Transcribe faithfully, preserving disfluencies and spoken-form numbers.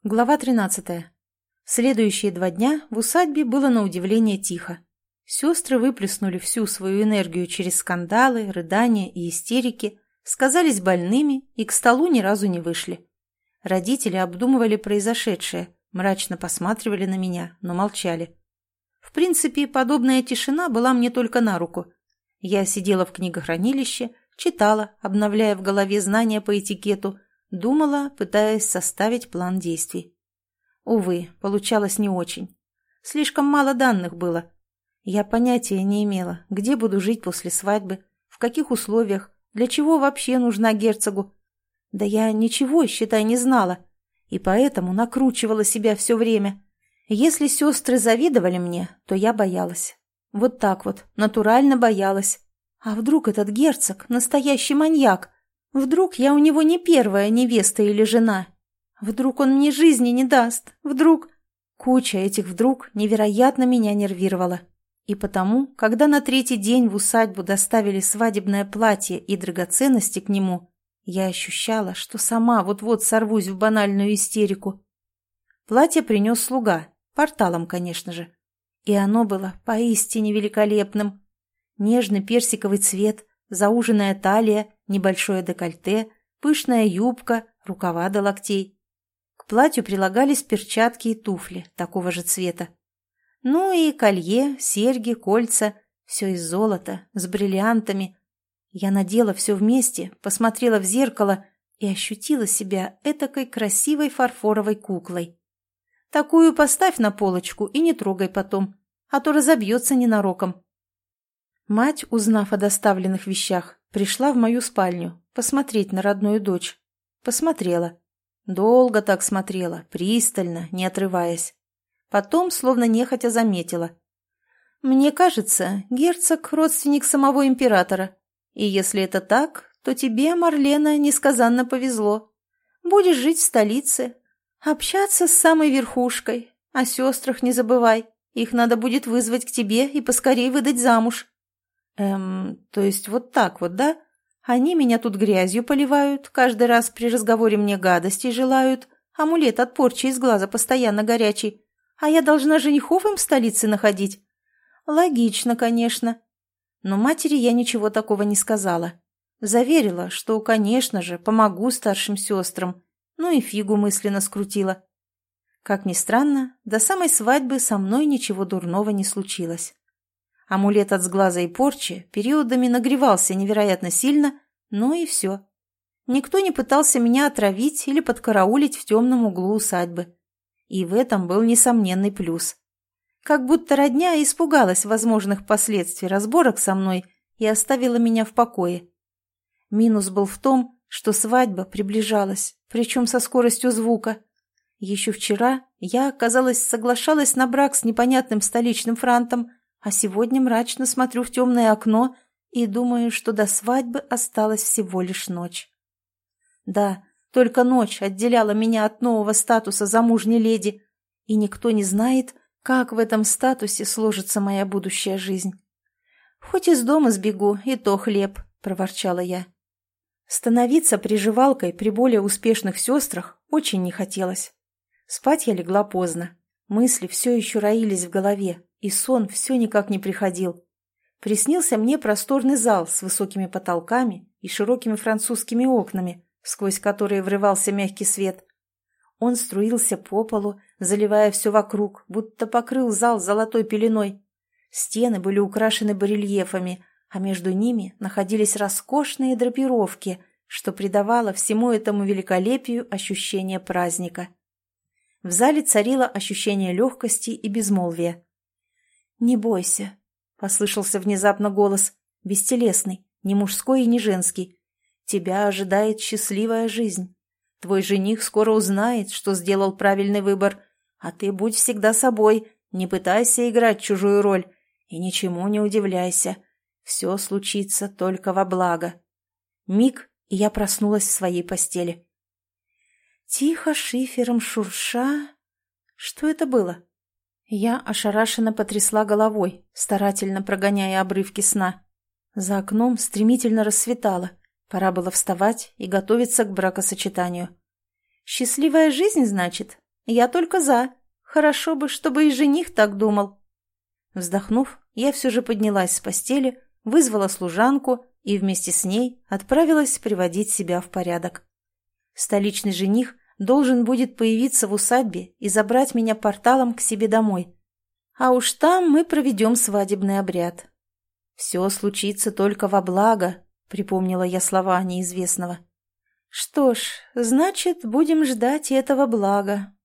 Глава тринадцатая. Следующие два дня в усадьбе было на удивление тихо. Сестры выплеснули всю свою энергию через скандалы, рыдания и истерики, сказались больными и к столу ни разу не вышли. Родители обдумывали произошедшее, мрачно посматривали на меня, но молчали. В принципе, подобная тишина была мне только на руку. Я сидела в книгохранилище, читала, обновляя в голове знания по этикету, думала, пытаясь составить план действий. Увы, получалось не очень. Слишком мало данных было. Я понятия не имела, где буду жить после свадьбы, в каких условиях, для чего вообще нужна герцогу. Да я ничего, считай, не знала, и поэтому накручивала себя все время. Если сестры завидовали мне, то я боялась. Вот так вот, натурально боялась. А вдруг этот герцог — настоящий маньяк? Вдруг я у него не первая невеста или жена? Вдруг он мне жизни не даст? Вдруг... Куча этих «вдруг» невероятно меня нервировала. И потому, когда на третий день в усадьбу доставили свадебное платье и драгоценности к нему, я ощущала, что сама вот-вот сорвусь в банальную истерику. Платье принес слуга, порталом, конечно же. И оно было поистине великолепным. Нежный персиковый цвет, зауженная талия, небольшое декольте, пышная юбка, рукава до локтей. К платью прилагались перчатки и туфли такого же цвета. Ну и колье, серьги, кольца, все из золота, с бриллиантами. Я надела все вместе, посмотрела в зеркало и ощутила себя этакой красивой фарфоровой куклой. Такую поставь на полочку и не трогай потом, а то разобьется ненароком. Мать, узнав о доставленных вещах, пришла в мою спальню посмотреть на родную дочь. Посмотрела. Долго так смотрела, пристально, не отрываясь. Потом, словно нехотя, заметила. «Мне кажется, герцог — родственник самого императора. И если это так, то тебе, Марлена, несказанно повезло. Будешь жить в столице, общаться с самой верхушкой. О сестрах не забывай, их надо будет вызвать к тебе и поскорей выдать замуж». «Эм, то есть вот так вот, да? Они меня тут грязью поливают, каждый раз при разговоре мне гадостей желают, амулет от порчи из глаза постоянно горячий, а я должна женихов им в столице находить? Логично, конечно». Но матери я ничего такого не сказала. Заверила, что, конечно же, помогу старшим сестрам, ну и фигу мысленно скрутила. Как ни странно, до самой свадьбы со мной ничего дурного не случилось. Амулет от сглаза и порчи периодами нагревался невероятно сильно, но и все. Никто не пытался меня отравить или подкараулить в темном углу усадьбы. И в этом был несомненный плюс. Как будто родня испугалась возможных последствий разборок со мной и оставила меня в покое. Минус был в том, что свадьба приближалась, причем со скоростью звука. Еще вчера я, казалось, соглашалась на брак с непонятным столичным франтом, а сегодня мрачно смотрю в темное окно и думаю, что до свадьбы осталась всего лишь ночь. Да, только ночь отделяла меня от нового статуса замужней леди, и никто не знает, как в этом статусе сложится моя будущая жизнь. «Хоть из дома сбегу, и то хлеб», — проворчала я. Становиться приживалкой при более успешных сестрах очень не хотелось. Спать я легла поздно. Мысли все еще роились в голове, и сон все никак не приходил. Приснился мне просторный зал с высокими потолками и широкими французскими окнами, сквозь которые врывался мягкий свет. Он струился по полу, заливая все вокруг, будто покрыл зал золотой пеленой. Стены были украшены барельефами, а между ними находились роскошные драпировки, что придавало всему этому великолепию ощущение праздника. В зале царило ощущение легкости и безмолвия. «Не бойся», — послышался внезапно голос, бестелесный, не мужской и не женский. «Тебя ожидает счастливая жизнь. Твой жених скоро узнает, что сделал правильный выбор, а ты будь всегда собой, не пытайся играть чужую роль и ничему не удивляйся. Все случится только во благо». Миг, и я проснулась в своей постели. Тихо, шифером шурша... Что это было? Я ошарашенно потрясла головой, старательно прогоняя обрывки сна. За окном стремительно рассветало. Пора было вставать и готовиться к бракосочетанию. «Счастливая жизнь, значит? Я только за. Хорошо бы, чтобы и жених так думал. Вздохнув, я все же поднялась с постели, вызвала служанку и вместе с ней отправилась приводить себя в порядок. Столичный жених должен будет появиться в усадьбе и забрать меня порталом к себе домой. А уж там мы проведем свадебный обряд. «Все случится только во благо», — припомнила я слова неизвестного. «Что ж, значит, будем ждать этого блага».